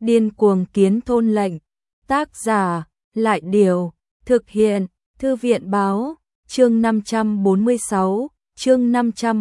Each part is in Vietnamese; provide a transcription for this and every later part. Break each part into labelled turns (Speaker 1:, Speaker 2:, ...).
Speaker 1: Điên cuồng kiến thôn lệnh. Tác giả, Lại Điều. Thực hiện, Thư viện Báo. Chương 546, chương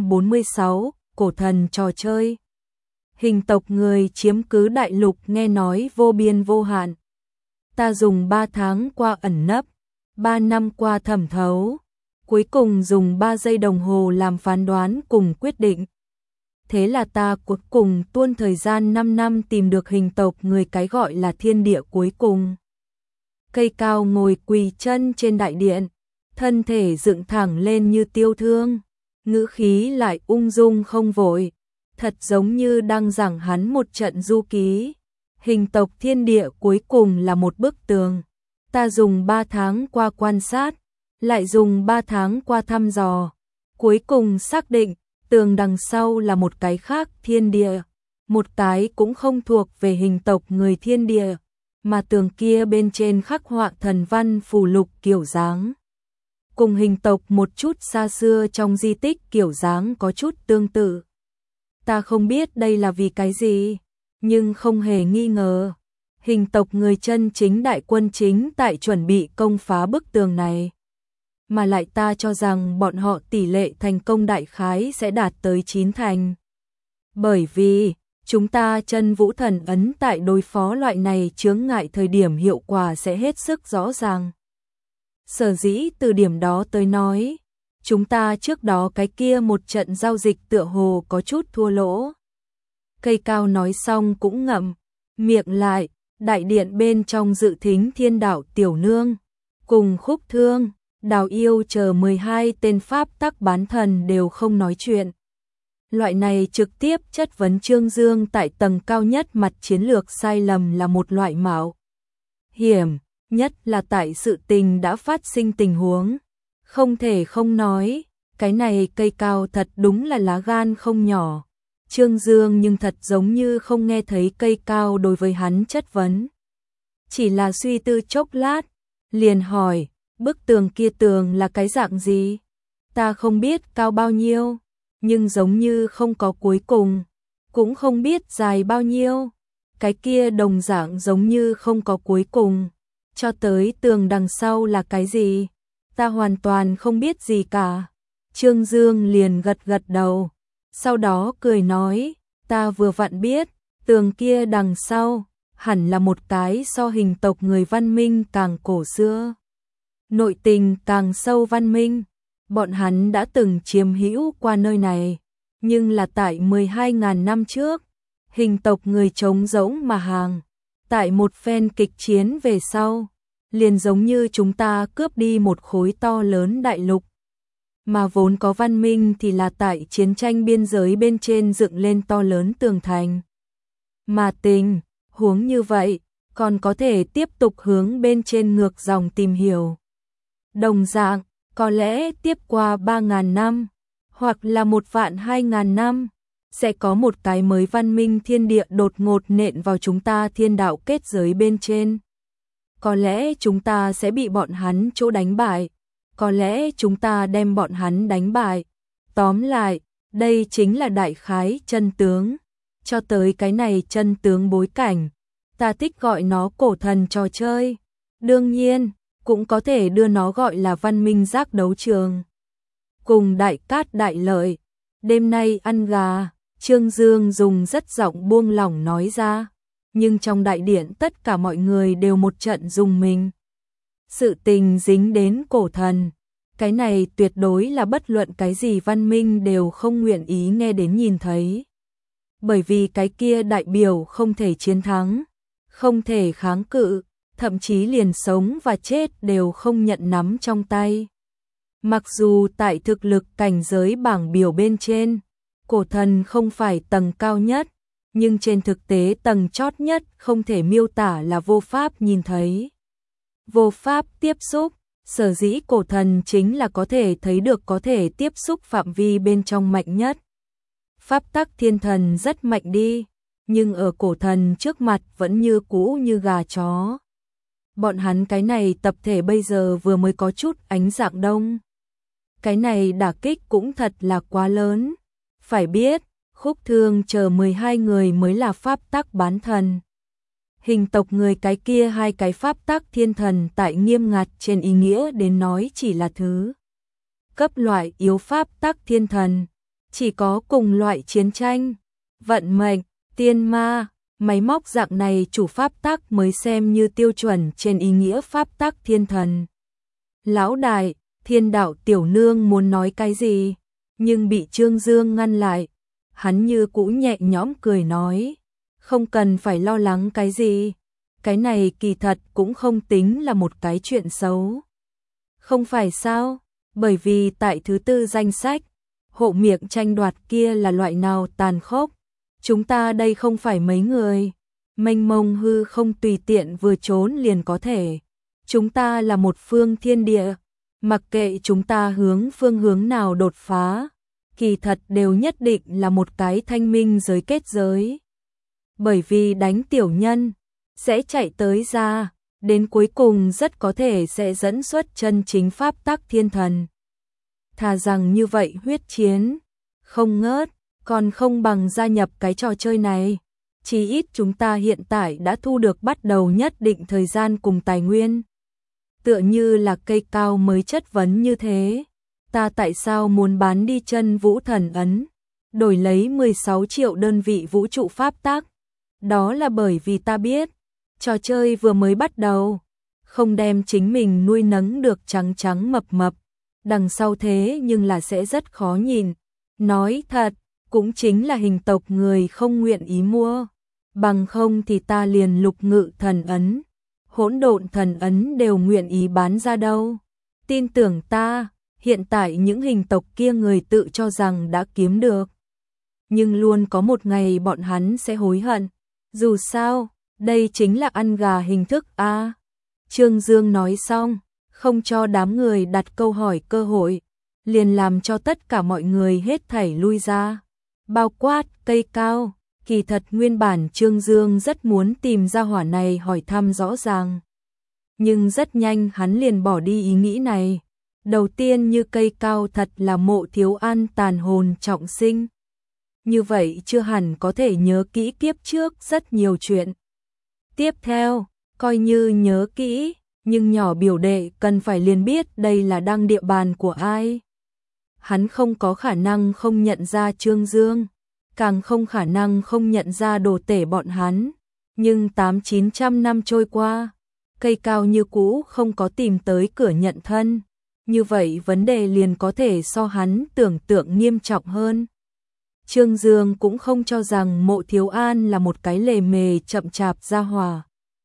Speaker 1: 546, cổ thần trò chơi. Hình tộc người chiếm cứ đại lục nghe nói vô biên vô hạn. Ta dùng 3 tháng qua ẩn nấp, 3 năm qua thẩm thấu, cuối cùng dùng 3 giây đồng hồ làm phán đoán cùng quyết định. Thế là ta cuối cùng tuôn thời gian 5 năm tìm được hình tộc người cái gọi là thiên địa cuối cùng. Cây cao ngồi quỳ chân trên đại điện, thân thể dựng thẳng lên như tiêu thương, ngữ khí lại ung dung không vội, thật giống như đang giảng hắn một trận du ký. Hình tộc thiên địa cuối cùng là một bức tường. Ta dùng 3 tháng qua quan sát, lại dùng 3 tháng qua thăm dò, cuối cùng xác định tường đằng sau là một cái khác thiên địa, một cái cũng không thuộc về hình tộc người thiên địa, mà tường kia bên trên khắc họa thần văn phù lục kiểu dáng. Cùng hình tộc một chút xa xưa trong di tích kiểu dáng có chút tương tự. Ta không biết đây là vì cái gì, nhưng không hề nghi ngờ, hình tộc người chân chính đại quân chính tại chuẩn bị công phá bức tường này. Mà lại ta cho rằng bọn họ tỷ lệ thành công đại khái sẽ đạt tới 9 thành. Bởi vì, chúng ta chân vũ thần ấn tại đối phó loại này chướng ngại thời điểm hiệu quả sẽ hết sức rõ ràng. Sở dĩ từ điểm đó tới nói, chúng ta trước đó cái kia một trận giao dịch tựa hồ có chút thua lỗ. Cây cao nói xong cũng ngậm miệng lại, đại điện bên trong dự thính thiên đạo tiểu nương, cùng Khúc Thương, Đào Yêu chờ 12 tên pháp tắc bán thần đều không nói chuyện. Loại này trực tiếp chất vấn Trương Dương tại tầng cao nhất mặt chiến lược sai lầm là một loại mạo hiểm, nhất là tại sự tình đã phát sinh tình huống. Không thể không nói, cái này cây cao thật đúng là lá gan không nhỏ. Trương Dương nhưng thật giống như không nghe thấy cây cao đối với hắn chất vấn. Chỉ là suy tư chốc lát, liền hỏi, bức tường kia tường là cái dạng gì? Ta không biết cao bao nhiêu, nhưng giống như không có cuối cùng, cũng không biết dài bao nhiêu. Cái kia đồng dạng giống như không có cuối cùng. Cho tới tường đằng sau là cái gì? Ta hoàn toàn không biết gì cả. Trương Dương liền gật gật đầu, sau đó cười nói, ta vừa vặn biết, tường kia đằng sau, hẳn là một cái so hình tộc người văn minh càng cổ xưa. Nội tình càng sâu văn minh, bọn hắn đã từng chiếm hữu qua nơi này, nhưng là tại 12.000 năm trước, hình tộc người trống rỗng mà hàng, tại một phen kịch chiến về sau, liền giống như chúng ta cướp đi một khối to lớn đại lục. Mà vốn có văn minh thì là tại chiến tranh biên giới bên trên dựng lên to lớn tường thành. Mà tình huống như vậy, còn có thể tiếp tục hướng bên trên ngược dòng tìm hiểu. Đồng dạng, có lẽ tiếp qua 3.000 năm, hoặc là 1.200.000 năm, sẽ có một cái mới văn minh thiên địa đột ngột nện vào chúng ta thiên đạo kết giới bên trên. Có lẽ chúng ta sẽ bị bọn hắn chỗ đánh bại, có lẽ chúng ta đem bọn hắn đánh bại. Tóm lại, đây chính là đại khái chân tướng. Cho tới cái này chân tướng bối cảnh, ta thích gọi nó cổ thần trò chơi. Đương nhiên, cũng có thể đưa nó gọi là văn minh giác đấu trường. Cùng đại cát đại lợi, đêm nay ăn gà, Trương Dương dùng rất giọng buông lỏng nói ra, nhưng trong đại điện tất cả mọi người đều một trận rùng mình. Sự tình dính đến cổ thần, cái này tuyệt đối là bất luận cái gì văn minh đều không nguyện ý nghe đến nhìn thấy. Bởi vì cái kia đại biểu không thể chiến thắng, không thể kháng cự, thậm chí liền sống và chết đều không nhận nắm trong tay. Mặc dù tại thực lực cảnh giới bảng biểu bên trên, cổ thần không phải tầng cao nhất, nhưng trên thực tế tầng chót nhất không thể miêu tả là vô pháp nhìn thấy. Vô pháp tiếp xúc, sở dĩ cổ thần chính là có thể thấy được có thể tiếp xúc phạm vi bên trong mạnh nhất. Pháp tắc thiên thần rất mạnh đi, nhưng ở cổ thần trước mặt vẫn như cũ như gà chó. Bọn hắn cái này tập thể bây giờ vừa mới có chút ánh dạng đông. Cái này đả kích cũng thật là quá lớn. Phải biết, Khúc Thương chờ 12 người mới là pháp tắc bán thần. Hình tộc người cái kia hai cái pháp tắc thiên thần tại nghiêm ngặt trên ý nghĩa đến nói chỉ là thứ cấp loại yếu pháp tắc thiên thần, chỉ có cùng loại chiến tranh, vận mệnh, tiên ma, máy móc dạng này chủ pháp tắc mới xem như tiêu chuẩn trên ý nghĩa pháp tắc thiên thần. Lão đại, Thiên đạo tiểu nương muốn nói cái gì, nhưng bị Trương Dương ngăn lại. Hắn như cũ nhẹ nhõm cười nói, không cần phải lo lắng cái gì, cái này kỳ thật cũng không tính là một cái chuyện xấu. Không phải sao, bởi vì tại thứ tư danh sách, hộ miệng tranh đoạt kia là loại nào tàn khốc, chúng ta đây không phải mấy người, mênh mông hư không tùy tiện vừa trốn liền có thể. Chúng ta là một phương thiên địa, mặc kệ chúng ta hướng phương hướng nào đột phá, kỳ thật đều nhất định là một cái thanh minh giới kết giới. Bởi vì đánh tiểu nhân, sẽ chạy tới ra, đến cuối cùng rất có thể sẽ dẫn xuất chân chính pháp tắc thiên thần. Thà rằng như vậy huyết chiến, không ngớt, còn không bằng gia nhập cái trò chơi này. Chỉ ít chúng ta hiện tại đã thu được bắt đầu nhất định thời gian cùng tài nguyên. Tựa như là cây cao mới chất vấn như thế. Ta tại sao muốn bán đi chân vũ thần ấn, đổi lấy 16 triệu đơn vị vũ trụ pháp tắc? Đó là bởi vì ta biết, trò chơi vừa mới bắt đầu, không đem chính mình nuôi nấng được trắng trắng mập mập, đằng sau thế nhưng là sẽ rất khó nhìn. Nói thật, cũng chính là hình tộc người không nguyện ý mua, bằng không thì ta liền lục ngự thần ấn, hỗn độn thần ấn đều nguyện ý bán ra đâu. Tin tưởng ta, hiện tại những hình tộc kia người tự cho rằng đã kiếm được, nhưng luôn có một ngày bọn hắn sẽ hối hận. Dù sao, đây chính là ăn gà hình thức a. Trương Dương nói xong, không cho đám người đặt câu hỏi cơ hội, liền làm cho tất cả mọi người hết thảy lui ra. Bao quát cây cao, kỳ thật nguyên bản Trương Dương rất muốn tìm ra hỏa này hỏi thăm rõ ràng. Nhưng rất nhanh hắn liền bỏ đi ý nghĩ này. Đầu tiên như cây cao thật là Mộ Thiếu An tàn hồn trọng sinh. Như vậy chưa hẳn có thể nhớ kỹ kiếp trước rất nhiều chuyện. Tiếp theo, coi như nhớ kỹ, nhưng nhỏ biểu đệ cần phải liền biết đây là đang địa bàn của ai. Hắn không có khả năng không nhận ra Trương Dương, càng không khả năng không nhận ra đồ tể bọn hắn. Nhưng 800-900 năm trôi qua, cây cao như cũ không có tìm tới cửa nhận thân. Như vậy vấn đề liền có thể so hắn tưởng tượng nghiêm trọng hơn. Trương Dương cũng không cho rằng Mộ Thiếu An là một cái lề mề chậm chạp gia hỏa.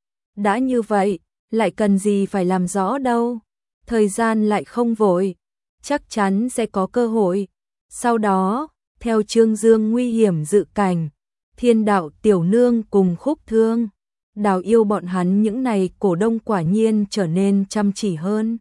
Speaker 1: Đã như vậy, lại cần gì phải làm rõ đâu. Thời gian lại không vội, chắc chắn sẽ có cơ hội. Sau đó, theo Trương Dương nguy hiểm dự cảnh, Thiên đạo tiểu nương cùng Khúc Thương, Đào Yêu bọn hắn những này cổ đông quả nhiên trở nên chăm chỉ hơn.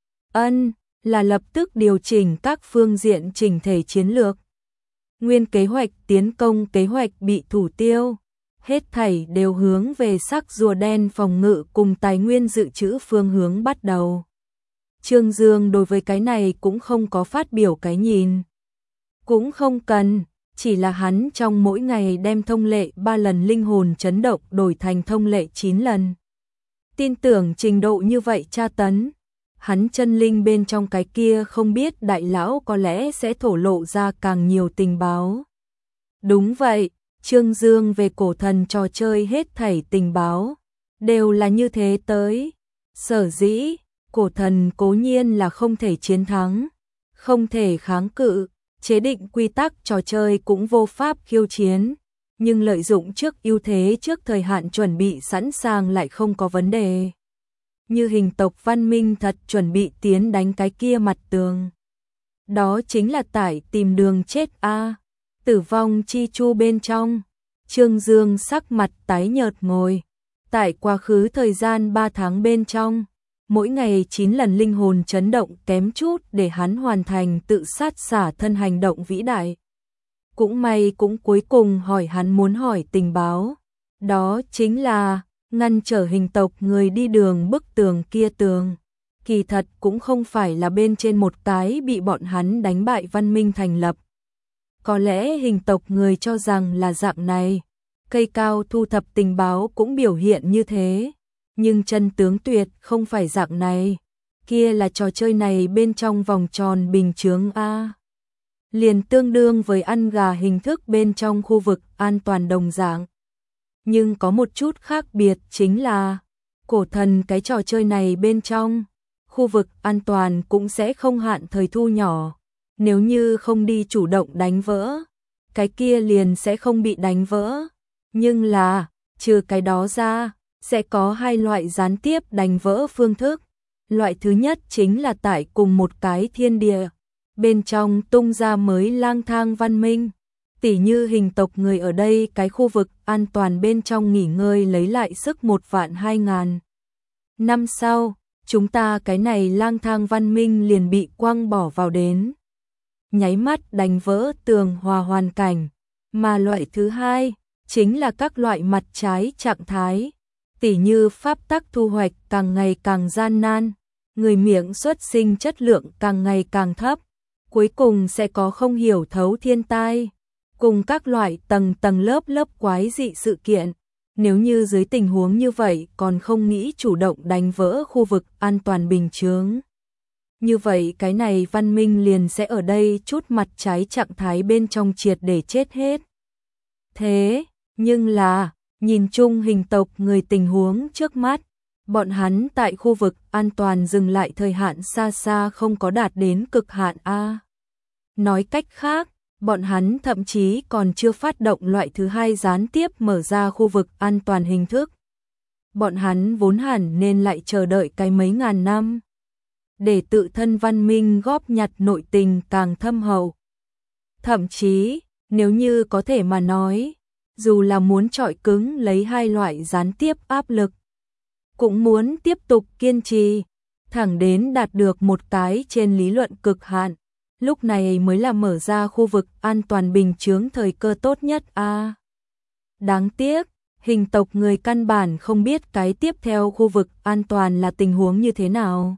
Speaker 1: Là lập tức điều chỉnh các phương diện chỉnh thể chiến lược. Nguyên kế hoạch tiến công kế hoạch bị thủ tiêu, hết thảy đều hướng về sắc rùa đen phòng ngự cùng tài nguyên dự trữ phương hướng bắt đầu. Trương Dương đối với cái này cũng không có phát biểu cái nhìn. Cũng không cần, chỉ là hắn trong mỗi ngày đem thông lệ 3 lần linh hồn chấn động đổi thành thông lệ 9 lần. Tin tưởng trình độ như vậy tra tấn, hắn chân linh bên trong cái kia không biết đại lão có lẽ sẽ thổ lộ ra càng nhiều tình báo. Đúng vậy, Trương Dương về cổ thần trò chơi hết thảy tình báo, đều là như thế tới. Sở dĩ, cổ thần cố nhiên là không thể chiến thắng, không thể kháng cự, chế định quy tắc trò chơi cũng vô pháp khiêu chiến, nhưng lợi dụng trước ưu thế trước thời hạn chuẩn bị sẵn sàng lại không có vấn đề. Như hình tộc văn minh thật chuẩn bị tiến đánh cái kia mặt tường. Đó chính là tải tìm đường chết a. Tử vong chi chu bên trong, Trương Dương sắc mặt tái nhợt ngồi. Tại quá khứ thời gian 3 tháng bên trong, mỗi ngày 9 lần linh hồn chấn động kém chút để hắn hoàn thành tự sát xả thân hành động vĩ đại. Cũng may cũng cuối cùng hỏi hắn muốn hỏi tình báo. Đó chính là ngăn trở hình tộc người đi đường bức tường kia tường. Kỳ thật cũng không phải là bên trên một cái bị bọn hắn đánh bại văn minh thành lập. Có lẽ hình tộc người cho rằng là dạng này. cây cao thu thập tình báo cũng biểu hiện như thế. Nhưng chân tướng tuyệt không phải dạng này. Kia là trò chơi này bên trong vòng tròn bình chướng A. Liền tương đương với ăn gà hình thức bên trong khu vực an toàn đồng dạng. Nhưng có một chút khác biệt chính là cổ thần cái trò chơi này bên trong khu vực an toàn cũng sẽ không hạn thời thu nhỏ. Nếu như không đi chủ động đánh vỡ, cái kia liền sẽ không bị đánh vỡ. Nhưng là, trừ cái đó ra, sẽ có hai loại gián tiếp đánh vỡ phương thức. Loại thứ nhất chính là tại cùng một cái thiên địa, bên trong tung ra mới lang thang văn minh. Tỉ như hình tộc người ở đây cái khu vực an toàn bên trong nghỉ ngơi lấy lại sức 1.200.000 năm sau, chúng ta cái này lang thang văn minh liền bị quăng bỏ vào đến. Nháy mắt đánh vỡ tường hòa hoàn cảnh. Mà loại thứ hai, chính là các loại mặt trái trạng thái. Tỉ như pháp tắc thu hoạch càng ngày càng gian nan, người miệng xuất sinh chất lượng càng ngày càng thấp, cuối cùng sẽ có không hiểu thấu thiên tai, cùng các loại tầng tầng lớp lớp quái dị sự kiện. Nếu như dưới tình huống như vậy còn không nghĩ chủ động đánh vỡ khu vực an toàn bình chướng, như vậy cái này văn minh liền sẽ ở đây chút mặt trái trạng thái bên trong triệt để chết hết. Thế, nhưng là, nhìn chung hình tộc người tình huống trước mắt, bọn hắn tại khu vực an toàn dừng lại thời hạn xa xa không có đạt đến cực hạn A. Nói cách khác, bọn hắn thậm chí còn chưa phát động loại thứ hai gián tiếp mở ra khu vực an toàn hình thức. Bọn hắn vốn hẳn nên lại chờ đợi cái mấy ngàn năm, để tự thân văn minh góp nhặt nội tình càng thâm hậu. Thậm chí, nếu như có thể mà nói, dù là muốn chọi cứng lấy hai loại gián tiếp áp lực, cũng muốn tiếp tục kiên trì, thẳng đến đạt được một cái trên lý luận cực hạn, lúc này mới là mở ra khu vực an toàn bình chướng thời cơ tốt nhất A. Đáng tiếc, hình tộc người căn bản không biết cái tiếp theo khu vực an toàn là tình huống như thế nào.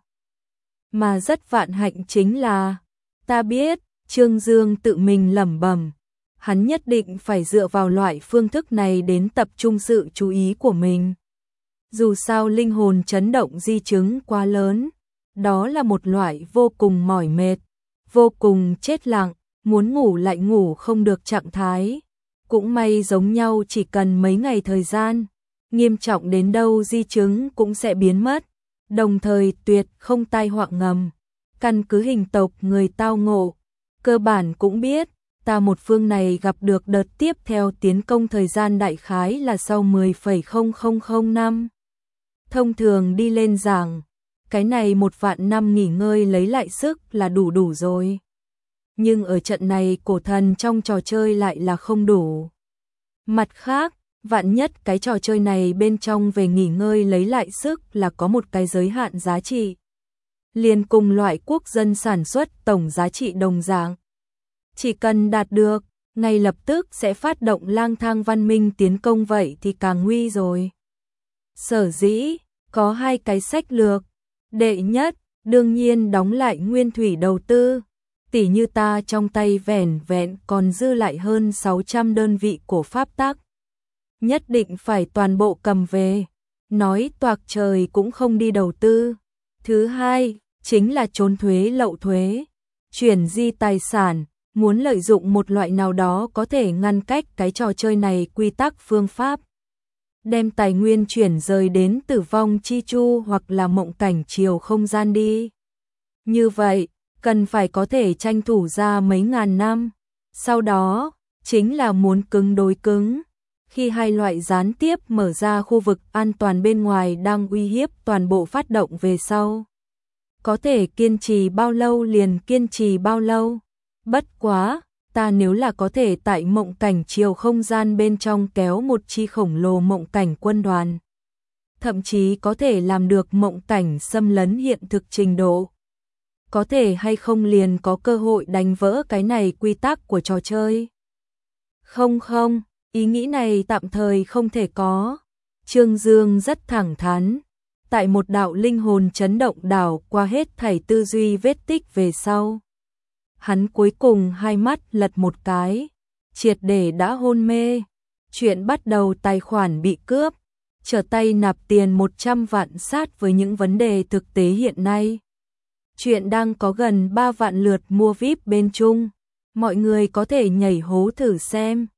Speaker 1: Mà rất vạn hạnh chính là, ta biết, Trương Dương tự mình lẩm bẩm, hắn nhất định phải dựa vào loại phương thức này đến tập trung sự chú ý của mình. Dù sao linh hồn chấn động di chứng quá lớn, đó là một loại vô cùng mỏi mệt, vô cùng chết lặng, muốn ngủ lại ngủ không được trạng thái. Cũng may giống nhau chỉ cần mấy ngày thời gian, nghiêm trọng đến đâu di chứng cũng sẽ biến mất, đồng thời tuyệt không tai họa ngầm. Căn cứ hình tộc người tao ngộ, cơ bản cũng biết, ta một phương này gặp được đợt tiếp theo tiến công thời gian đại khái là sau 10,000 năm. Thông thường đi lên giảng, cái này 1.000.000 năm nghỉ ngơi lấy lại sức là đủ rồi. Nhưng ở trận này cổ thần trong trò chơi lại là không đủ. Mặt khác, vạn nhất cái trò chơi này bên trong về nghỉ ngơi lấy lại sức là có một cái giới hạn giá trị. Liền cùng loại quốc dân sản xuất tổng giá trị đồng dạng. Chỉ cần đạt được, ngay lập tức sẽ phát động lang thang văn minh tiến công vậy thì càng nguy rồi. Sở dĩ, có hai cái sách lược. Đệ nhất, đương nhiên đóng lại nguyên thủy đầu tư. Tỉ như ta trong tay vẻn vẹn còn dư lại hơn 600 đơn vị của pháp tắc. Nhất định phải toàn bộ cầm về. Nói toạc trời cũng không đi đầu tư. Thứ hai, chính là trốn thuế lậu thuế. Chuyển di tài sản, muốn lợi dụng một loại nào đó có thể ngăn cách cái trò chơi này quy tắc phương pháp. Đem tài nguyên chuyển rời đến tử vong chi chu hoặc là mộng cảnh chiều không gian đi. Như vậy, cần phải có thể tranh thủ ra mấy ngàn năm. Sau đó, chính là muốn cứng đối cứng. Khi hai loại gián tiếp mở ra khu vực an toàn bên ngoài đang uy hiếp toàn bộ phát động về sau. Có thể kiên trì bao lâu liền kiên trì bao lâu. Bất quá, ta nếu là có thể tại mộng cảnh chiều không gian bên trong kéo một chi khổng lồ mộng cảnh quân đoàn. Thậm chí có thể làm được mộng cảnh xâm lấn hiện thực trình độ. Có thể hay không liền có cơ hội đánh vỡ cái này quy tắc của trò chơi. Không, ý nghĩ này tạm thời không thể có. Trương Dương rất thẳng thắn. Tại một đạo linh hồn chấn động đảo qua hết thảy tư duy vết tích về sau. Hắn cuối cùng hai mắt lật một cái, triệt để đã hôn mê. Chuyện bắt đầu tài khoản bị cướp, trở tay nạp tiền 100 vạn sát với những vấn đề thực tế hiện nay. Chuyện đang có gần 3 vạn lượt mua VIP bên Trung. Mọi người có thể nhảy hố thử xem.